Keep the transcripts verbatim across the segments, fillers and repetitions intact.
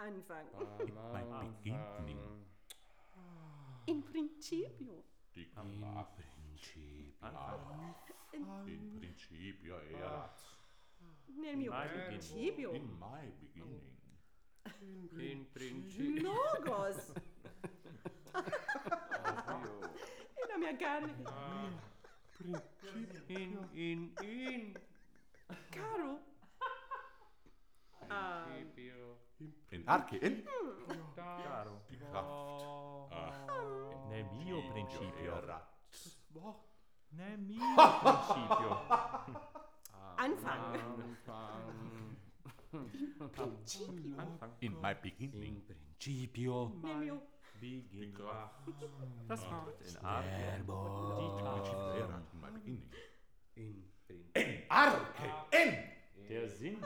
Anfang. My beginning. In principio. In principio. In principio erat. Nel mio My principio. In my beginning. In principio. Logos. In la mia carne. In, in, in. Caro. Ah, Principio. In arche. In. Caro. Die Kraft. Ah. Nel mio principio. Erat. Nel mio principio. Anfang. Anfang. Principio. Anfang. In my beginning. Principio. Nel mio Beginn. Kraft. Das Wort in Arche. Die Kraft. Erat. In my beginning. In In arche. In. Der Sinn.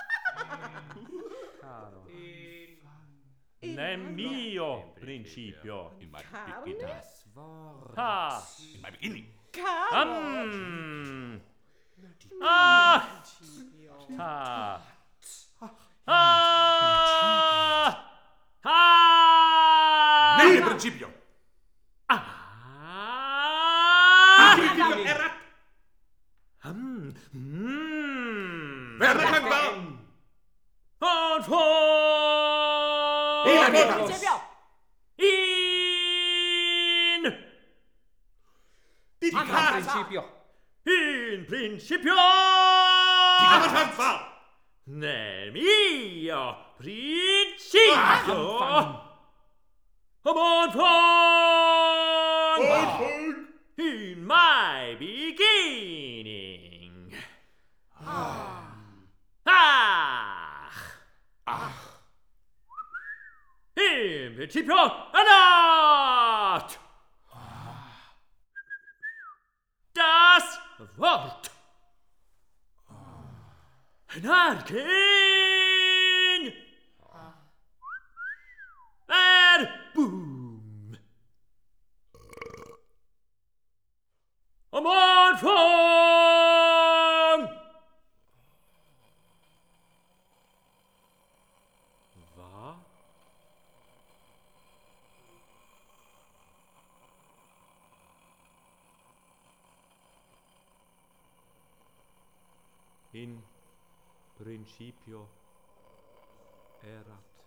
Caro. In Nel mio principio. In my Carne? beginning. das Wort. Ha. In my beginning. Caro. Am. Ah. Principio. Ha. Ah. Ha. Nel principio. Ah. Principio erat. Hm. Hm. Wer kann Und von. In Principio. In. Die Kraft. Principio. In principio. Die Kraft. Nel mio principio. Am Anfang. In my beginning. Ach. Ach. In principio erat. Das Wort. Narken. Boom. Am Anfang. War in principio erat.